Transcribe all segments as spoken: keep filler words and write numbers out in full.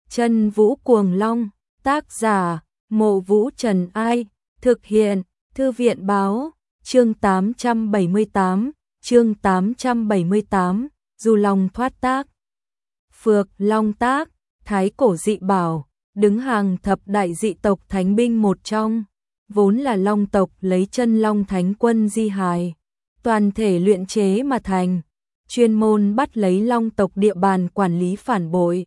Chân Vũ Cuồng Long, tác giả, Mộ Vũ Trần Ai, thực hiện, Thư viện Báo, chương tám trăm bảy mươi tám, chương tám trăm bảy mươi tám, Du Long thoát tác. Phược Long tác, thái cổ dị bảo, đứng hàng thập đại dị tộc thánh binh một trong, vốn là long tộc lấy chân long thánh quân di hài, toàn thể luyện chế mà thành, chuyên môn bắt lấy long tộc địa bàn quản lý phản bội.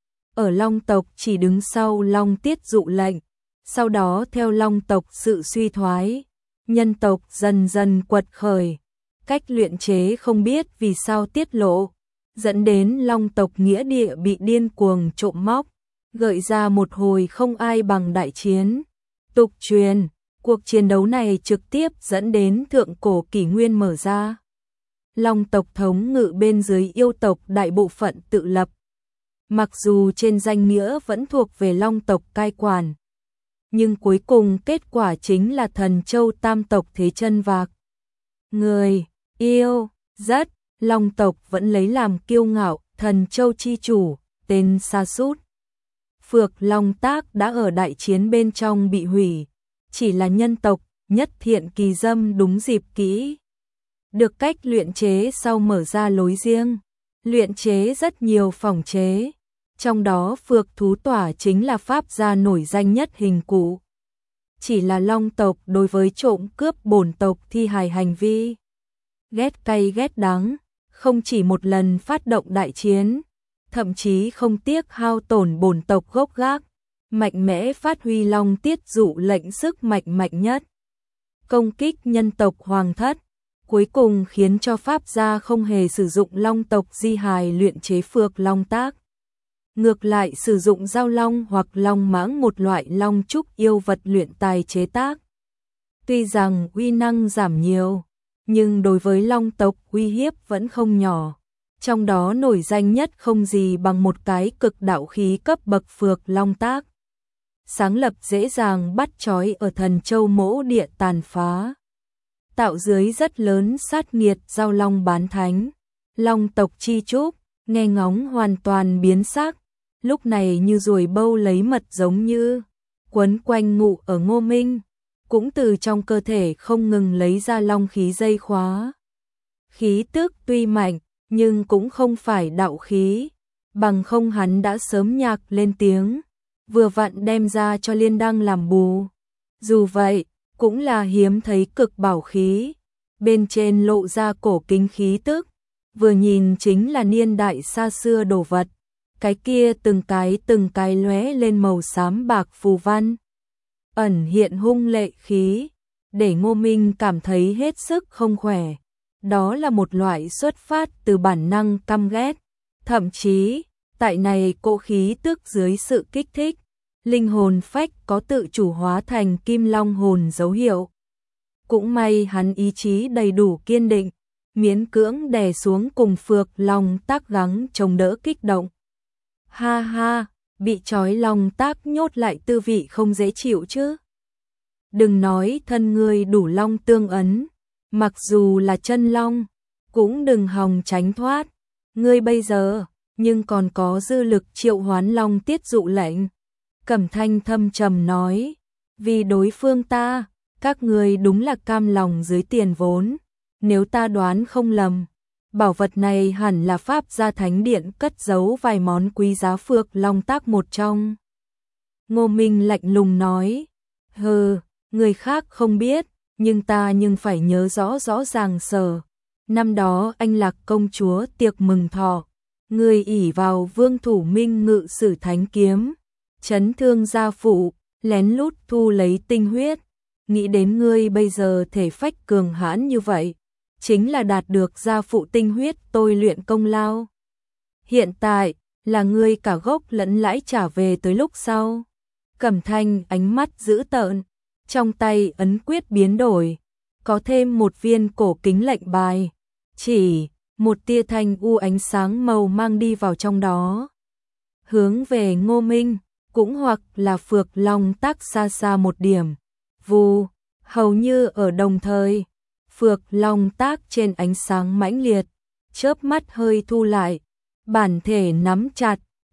Ở long tộc chỉ đứng sau long tiết dụ lệnh, sau đó theo long tộc sự suy thoái, nhân tộc dần dần quật khởi, cách luyện chế không biết vì sao tiết lộ, dẫn đến long tộc nghĩa địa bị điên cuồng trộm móc, gợi ra một hồi không ai bằng đại chiến. Tục truyền, cuộc chiến đấu này trực tiếp dẫn đến thượng cổ kỷ nguyên mở ra. Long tộc thống ngự bên dưới yêu tộc đại bộ phận tự lập. Mặc dù trên danh nghĩa vẫn thuộc về long tộc cai quản, nhưng cuối cùng kết quả chính là thần châu tam tộc thế chân vạc. Người, yêu, rất, long tộc vẫn lấy làm kiêu ngạo, thần châu chi chủ, tên Sa Sút. Phược Long tác đã ở đại chiến bên trong bị hủy, chỉ là nhân tộc, nhất thiện kỳ dâm đúng dịp kỹ. Được cách luyện chế sau mở ra lối riêng, luyện chế rất nhiều phòng chế, trong đó Phược Thú Tỏa chính là pháp gia nổi danh nhất hình cụ. Chỉ là long tộc đối với trộm cướp bổn tộc thi hài hành vi ghét cay ghét đắng, không chỉ một lần phát động đại chiến, thậm chí không tiếc hao tổn bổn tộc gốc gác, mạnh mẽ phát huy long tiết dụ lệnh sức mạnh mạnh nhất, công kích nhân tộc hoàng thất, cuối cùng khiến cho pháp gia không hề sử dụng long tộc di hài luyện chế Phược Long tác. Ngược lại sử dụng giao long hoặc long mãng, một loại long trúc yêu vật luyện tài chế tác. Tuy rằng uy năng giảm nhiều, nhưng đối với long tộc uy hiếp vẫn không nhỏ. Trong đó nổi danh nhất không gì bằng một cái cực đạo khí cấp bậc Phược Long tác. Sáng lập dễ dàng bắt chói ở thần châu mỗ địa tàn phá. Tạo dưới rất lớn sát nghiệt giao long bán thánh. Long tộc chi trúc, nghe ngóng hoàn toàn biến sắc. Lúc này như ruồi bâu lấy mật giống như quấn quanh ngụ ở Ngô Minh, cũng từ trong cơ thể không ngừng lấy ra long khí dây khóa. Khí tức tuy mạnh, nhưng cũng không phải đạo khí, bằng không hắn đã sớm nhạc lên tiếng, vừa vặn đem ra cho Liên Đăng làm bù. Dù vậy, cũng là hiếm thấy cực bảo khí, bên trên lộ ra cổ kính khí tức, vừa nhìn chính là niên đại xa xưa đồ vật. Cái kia từng cái từng cái lóe lên màu xám bạc phù văn, ẩn hiện hung lệ khí, để Ngô Minh cảm thấy hết sức không khỏe. Đó là một loại xuất phát từ bản năng căm ghét, thậm chí, tại này cỗ khí tức dưới sự kích thích, linh hồn phách có tự chủ hóa thành kim long hồn dấu hiệu. Cũng may hắn ý chí đầy đủ kiên định, miễn cưỡng đè xuống cùng Phược Long tác gắng chống đỡ kích động. Ha ha, bị trói long tác nhốt lại tư vị không dễ chịu chứ. Đừng nói thân ngươi đủ long tương ấn, mặc dù là chân long, cũng đừng hòng tránh thoát. Ngươi bây giờ, nhưng còn có dư lực triệu hoán long tiết dụ lệnh. Cẩm Thanh thâm trầm nói, vì đối phương ta, các ngươi đúng là cam lòng dưới tiền vốn. Nếu ta đoán không lầm, bảo vật này hẳn là pháp gia thánh điện cất giấu vài món quý giá Phược Long tác một trong. Ngô Minh lạnh lùng nói, hừ, người khác không biết, nhưng ta nhưng phải nhớ rõ rõ ràng sở. Năm đó anh Lạc công chúa tiệc mừng thọ, người ỷ vào vương thủ minh ngự sử thánh kiếm, chấn thương gia phụ, lén lút thu lấy tinh huyết. Nghĩ đến ngươi bây giờ thể phách cường hãn như vậy, chính là đạt được gia phụ tinh huyết tôi luyện công lao. Hiện tại, là ngươi cả gốc lẫn lãi trả về tới lúc sau. Cẩm Thanh ánh mắt dữ tợn, trong tay ấn quyết biến đổi, có thêm một viên cổ kính lệnh bài, chỉ một tia thanh u ánh sáng màu mang đi vào trong đó. Hướng về Ngô Minh, cũng hoặc là Phược Long tác xa xa một điểm, vù, hầu như ở đồng thời. Phược Long tác trên ánh sáng mãnh liệt, chớp mắt hơi thu lại, bản thể nắm chặt,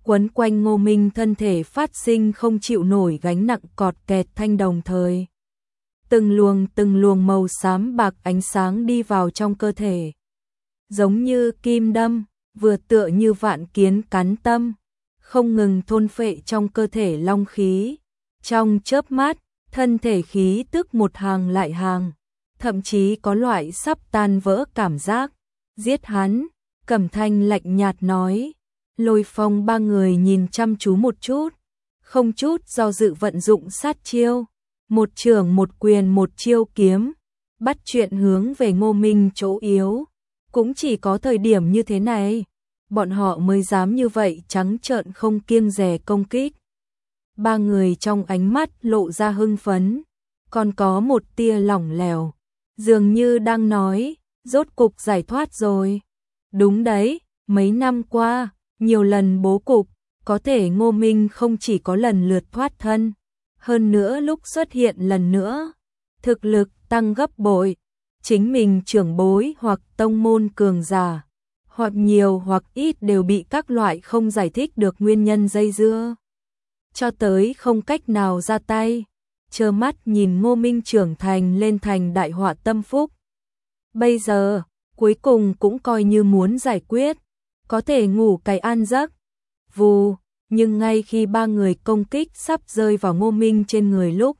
quấn quanh Ngô Minh thân thể phát sinh không chịu nổi gánh nặng cọt kẹt thanh đồng thời. Từng luồng từng luồng màu xám bạc ánh sáng đi vào trong cơ thể. Giống như kim đâm, vừa tựa như vạn kiến cắn tâm, không ngừng thôn phệ trong cơ thể long khí. Trong chớp mắt, thân thể khí tức một hàng lại hàng, thậm chí có loại sắp tan vỡ cảm giác. Giết hắn, Cẩm Thanh lạnh nhạt nói. Lôi Phong ba người nhìn chăm chú một chút, không chút do dự vận dụng sát chiêu. Một chưởng một quyền một chiêu kiếm, bắt chuyện hướng về Ngô Minh chỗ yếu. Cũng chỉ có thời điểm như thế này, bọn họ mới dám như vậy trắng trợn không kiêng dè công kích. Ba người trong ánh mắt lộ ra hưng phấn, còn có một tia lỏng lẻo, dường như đang nói, rốt cục giải thoát rồi. Đúng đấy, mấy năm qua, nhiều lần bố cục, có thể Ngô Minh không chỉ có lần lượt thoát thân, hơn nữa lúc xuất hiện lần nữa, thực lực tăng gấp bội. Chính mình trưởng bối hoặc tông môn cường giả, hoặc nhiều hoặc ít đều bị các loại không giải thích được nguyên nhân dây dưa, cho tới không cách nào ra tay, trơ mắt nhìn Ngô Minh trưởng thành lên thành đại họa tâm phúc. Bây giờ, cuối cùng cũng coi như muốn giải quyết, có thể ngủ cái an giấc. Vù, nhưng ngay khi ba người công kích sắp rơi vào Ngô Minh trên người lúc,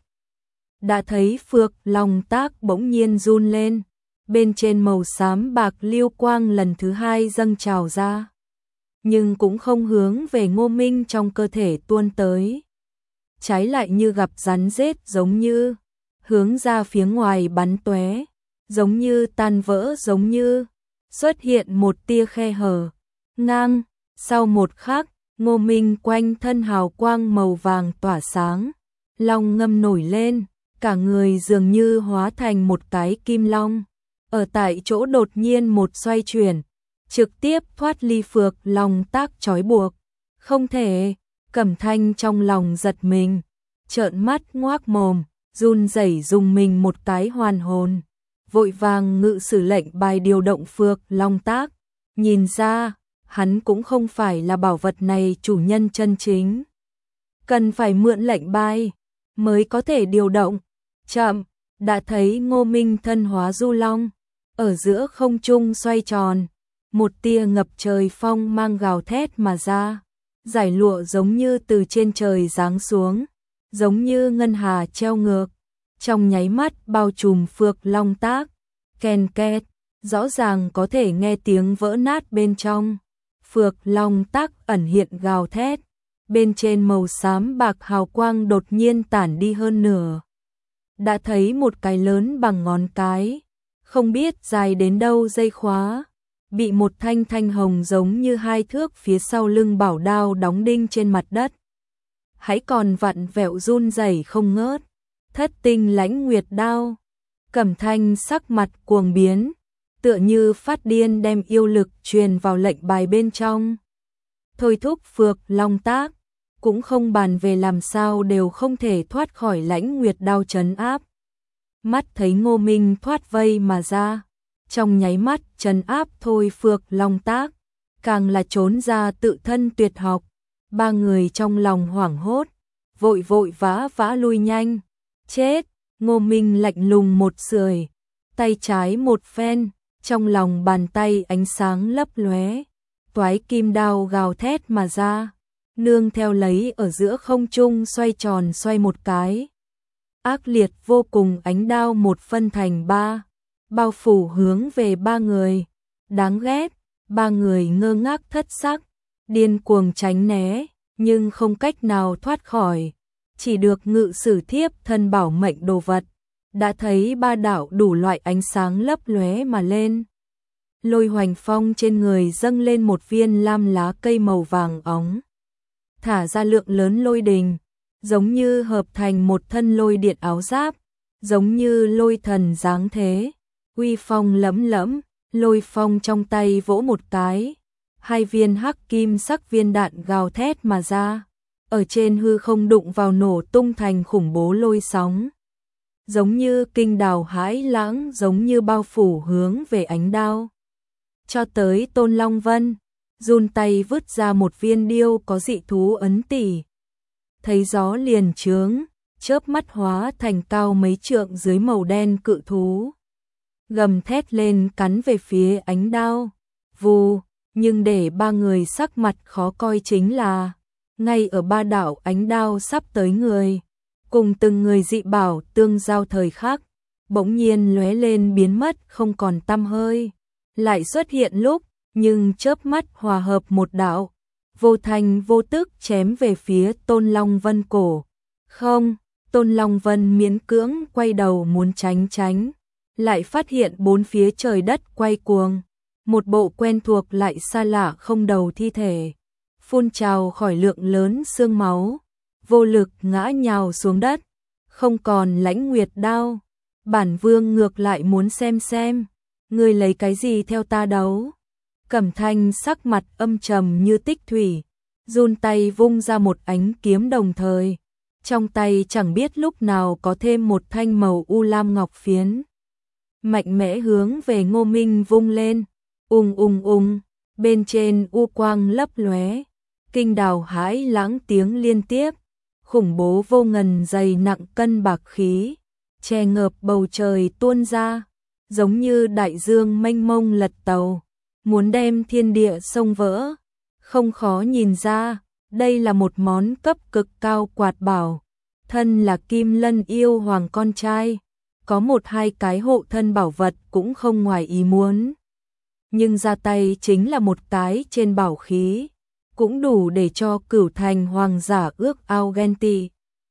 đã thấy phược long tác bỗng nhiên run lên, bên trên màu xám bạc lưu quang lần thứ hai dâng trào ra, nhưng cũng không hướng về Ngô Minh trong cơ thể tuôn tới, trái lại như gặp rắn rết giống như hướng ra phía ngoài bắn tóe, giống như tan vỡ, giống như xuất hiện một tia khe hở. Ngang, sau một khắc, Ngô Minh quanh thân hào quang màu vàng tỏa sáng, long ngâm nổi lên, cả người dường như hóa thành một cái kim long, ở tại chỗ đột nhiên một xoay chuyển, trực tiếp thoát ly phược long tác trói buộc. Không thể, Cẩm Thanh trong lòng giật mình, trợn mắt ngoác mồm, run rẩy dùng mình một cái hoàn hồn, vội vàng ngự sử lệnh bài điều động phược long tác, nhìn ra, hắn cũng không phải là bảo vật này chủ nhân chân chính, cần phải mượn lệnh bài mới có thể điều động. Chậm, đã thấy Ngô Minh thân hóa du long, ở giữa không trung xoay tròn, một tia ngập trời phong mang gào thét mà ra, giải lụa giống như từ trên trời giáng xuống, giống như ngân hà treo ngược, trong nháy mắt bao trùm phược long tác, ken két, rõ ràng có thể nghe tiếng vỡ nát bên trong. Phược long tác ẩn hiện gào thét, bên trên màu xám bạc hào quang đột nhiên tản đi hơn nửa. Đã thấy một cái lớn bằng ngón cái, không biết dài đến đâu dây khóa, bị một thanh thanh hồng giống như hai thước phía sau lưng bảo đao đóng đinh trên mặt đất. Hãy còn vặn vẹo run rẩy không ngớt, thất tinh lãnh nguyệt đao. Cẩm Thanh sắc mặt cuồng biến, tựa như phát điên đem yêu lực truyền vào lệnh bài bên trong. Thôi thúc phược long tác, cũng không bàn về làm sao đều không thể thoát khỏi lãnh nguyệt đao trấn áp. Mắt thấy Ngô Minh thoát vây mà ra, trong nháy mắt trấn áp thôi phược long tác, càng là trốn ra tự thân tuyệt học. Ba người trong lòng hoảng hốt, vội vội vã vã lui nhanh. Chết, Ngô Minh lạnh lùng một sưởi, tay trái một phen, trong lòng bàn tay ánh sáng lấp lóe, toái kim đao gào thét mà ra, nương theo lấy ở giữa không trung xoay tròn xoay một cái. Ác liệt vô cùng ánh đao một phân thành ba, bao phủ hướng về ba người. Đáng ghét, ba người ngơ ngác thất sắc, điên cuồng tránh né, nhưng không cách nào thoát khỏi, chỉ được ngự sử thiếp thân bảo mệnh đồ vật. Đã thấy ba đạo đủ loại ánh sáng lấp lóe mà lên. Lôi hoành phong trên người dâng lên một viên lam lá cây màu vàng óng, thả ra lượng lớn lôi đình, giống như hợp thành một thân lôi điện áo giáp, giống như lôi thần dáng thế, uy phong lẫm lẫm. Lôi phong trong tay vỗ một cái, hai viên hắc kim sắc viên đạn gào thét mà ra, ở trên hư không đụng vào nổ tung thành khủng bố lôi sóng, giống như kinh đào hãi lãng, giống như bao phủ hướng về ánh đao. Cho tới Tôn Long Vân, run tay vứt ra một viên điêu có dị thú ấn tỷ. Thấy gió liền chướng, chớp mắt hóa thành cao mấy trượng dưới màu đen cự thú. Gầm thét lên cắn về phía ánh đao. Vù, nhưng để ba người sắc mặt khó coi chính là, ngay ở ba đạo ánh đao sắp tới người, cùng từng người dị bảo tương giao thời khắc, bỗng nhiên lóe lên biến mất không còn tăm hơi, lại xuất hiện lúc, nhưng chớp mắt hòa hợp một đạo, vô thành vô tức chém về phía Tôn Long Vân cổ. Không, Tôn Long Vân miễn cưỡng quay đầu muốn tránh tránh, lại phát hiện bốn phía trời đất quay cuồng, một bộ quen thuộc lại xa lạ không đầu thi thể, phun trào khỏi lượng lớn xương máu, vô lực ngã nhào xuống đất, không còn Lãnh Nguyệt đao. Bản vương ngược lại muốn xem xem, ngươi lấy cái gì theo ta đấu. Cẩm Thanh sắc mặt âm trầm như tích thủy, run tay vung ra một ánh kiếm đồng thời, trong tay chẳng biết lúc nào có thêm một thanh màu u lam ngọc phiến. Mạnh mẽ hướng về Ngô Minh vung lên, ung ung ung, bên trên u quang lấp lóe, kinh đào hãi lãng tiếng liên tiếp, khủng bố vô ngần dày nặng cân bạc khí, che ngợp bầu trời tuôn ra, giống như đại dương mênh mông lật tàu, muốn đem thiên địa sông vỡ. Không khó nhìn ra, đây là một món cấp cực cao quạt bảo, thân là Kim Lân yêu hoàng con trai, có một hai cái hộ thân bảo vật cũng không ngoài ý muốn. Nhưng ra tay chính là một cái trên bảo khí, cũng đủ để cho Cửu Thành hoàng giả ước ao ghen tị.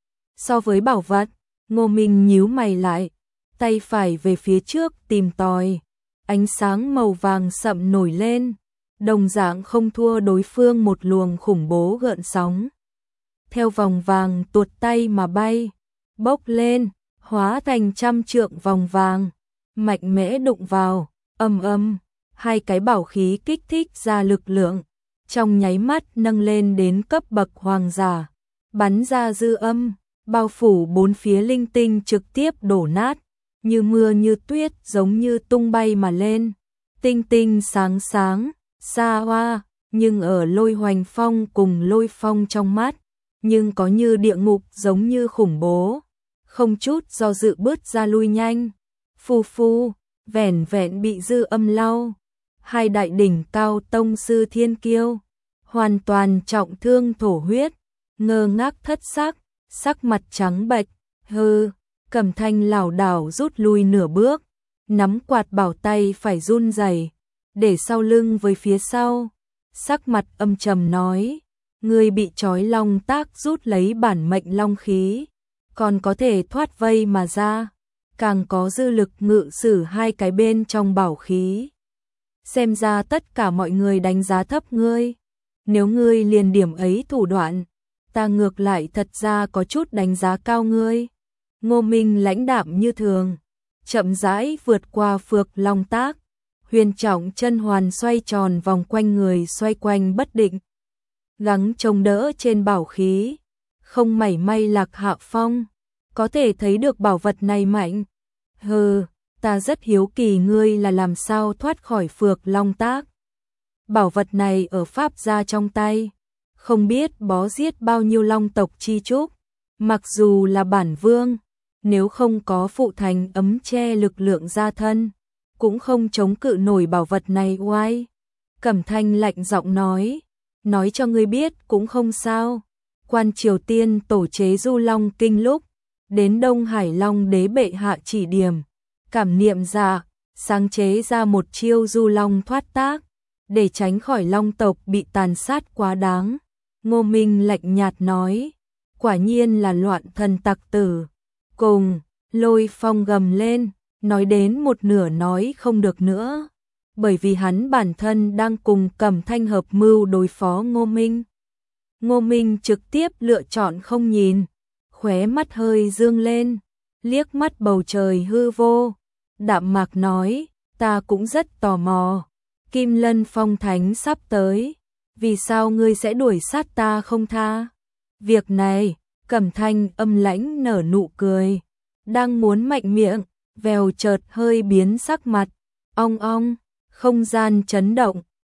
So với bảo vật, Ngô Minh nhíu mày lại, tay phải về phía trước tìm tòi, ánh sáng màu vàng sậm nổi lên, đồng dạng không thua đối phương một luồng khủng bố gợn sóng. Theo vòng vàng tuột tay mà bay, bốc lên, hóa thành trăm trượng vòng vàng, mạnh mẽ đụng vào, âm âm, hai cái bảo khí kích thích ra lực lượng, trong nháy mắt nâng lên đến cấp bậc hoàng giả, bắn ra dư âm, bao phủ bốn phía linh tinh trực tiếp đổ nát, như mưa như tuyết giống như tung bay mà lên, tinh tinh sáng sáng, xa hoa, nhưng ở Lôi Hoành Phong cùng Lôi Phong trong mắt, nhưng có như địa ngục giống như khủng bố, không chút do dự bước ra lui nhanh, phu phu, vẻn vẹn bị dư âm lau, hai đại đỉnh cao tông sư thiên kiêu, hoàn toàn trọng thương thổ huyết, ngơ ngác thất sắc, sắc mặt trắng bệch, hừ. Cẩm Thanh lảo đảo rút lui nửa bước, nắm quạt bảo tay phải run rẩy, để sau lưng với phía sau, sắc mặt âm trầm nói, ngươi bị trói long tác rút lấy bản mệnh long khí, còn có thể thoát vây mà ra, càng có dư lực ngự sử hai cái bên trong bảo khí. Xem ra tất cả mọi người đánh giá thấp ngươi, nếu ngươi liền điểm ấy thủ đoạn, ta ngược lại thật ra có chút đánh giá cao ngươi. Ngô Minh lãnh đạm như thường, chậm rãi vượt qua phược long tác, huyền trọng chân hoàn xoay tròn vòng quanh người xoay quanh bất định, gắng chống đỡ trên bảo khí, không mảy may lạc hạ phong, có thể thấy được bảo vật này mạnh. Hừ, ta rất hiếu kỳ ngươi là làm sao thoát khỏi phược long tác. Bảo vật này ở Pháp gia trong tay, không biết bó giết bao nhiêu long tộc chi trúc, mặc dù là bản vương, nếu không có phụ thành ấm che lực lượng gia thân, cũng không chống cự nổi bảo vật này oai. Cẩm Thanh lạnh giọng nói, nói cho ngươi biết cũng không sao, quan Triều Tiên tổ chế Du Long Kinh lúc, đến Đông Hải Long đế bệ hạ chỉ điểm, cảm niệm ra, sáng chế ra một chiêu Du Long thoát tác, để tránh khỏi long tộc bị tàn sát quá đáng. Ngô Minh lạnh nhạt nói, quả nhiên là loạn thần tặc tử. Cùng, Lôi Phong gầm lên, nói đến một nửa nói không được nữa, bởi vì hắn bản thân đang cùng Cẩm Thanh hợp mưu đối phó Ngô Minh. Ngô Minh trực tiếp lựa chọn không nhìn, khóe mắt hơi dương lên, liếc mắt bầu trời hư vô, đạm mạc nói, ta cũng rất tò mò, Kim Lân Phong Thánh sắp tới, vì sao ngươi sẽ đuổi sát ta không tha? Việc này, Cẩm Thanh âm lãnh nở nụ cười, đang muốn mạnh miệng, vèo chợt hơi biến sắc mặt, ong ong, không gian chấn động,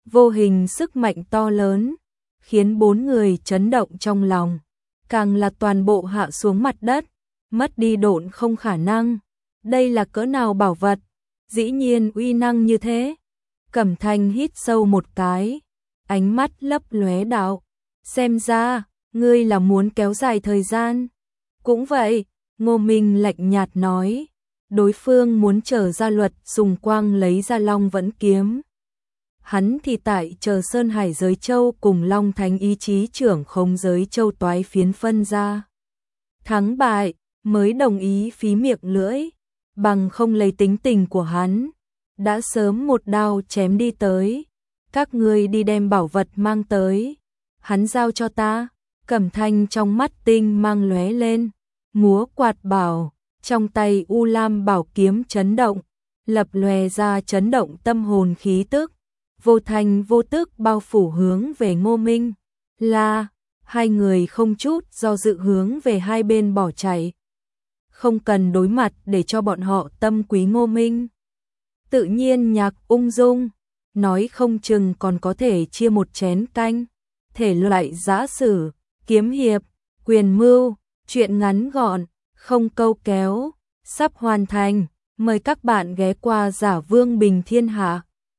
vô hình sức mạnh to lớn, khiến bốn người chấn động trong lòng, càng là toàn bộ hạ xuống mặt đất, mất đi độn không khả năng. Đây là cỡ nào bảo vật, dĩ nhiên uy năng như thế. Cẩm Thanh hít sâu một cái, ánh mắt lấp lóe đạo, xem ra, ngươi là muốn kéo dài thời gian. Cũng vậy, Ngô Minh lạnh nhạt nói, đối phương muốn trở ra luật dùng quang lấy ra Long Vẫn kiếm. Hắn thì tại chờ Sơn Hải giới châu cùng Long Thánh ý chí trưởng không giới châu toái phiến phân ra. Thắng bại, mới đồng ý phí miệng lưỡi, bằng không lấy tính tình của hắn. Đã sớm một đao chém đi tới, các ngươi đi đem bảo vật mang tới. Hắn giao cho ta, Cẩm Thanh trong mắt tinh mang lóe lên, múa quạt bảo, trong tay U Lam bảo kiếm chấn động, lập lòe ra chấn động tâm hồn khí tức, vô thành vô tức bao phủ hướng về Ngô Minh. Là, hai người không chút do dự hướng về hai bên bỏ chạy. Không cần đối mặt để cho bọn họ tâm quý Ngô Minh. Tự nhiên nhạc ung dung, nói không chừng còn có thể chia một chén canh. Thể loại giã sử, kiếm hiệp, quyền mưu, chuyện ngắn gọn, không câu kéo, sắp hoàn thành. Mời các bạn ghé qua Giả Vương Bình Thiên Hạ.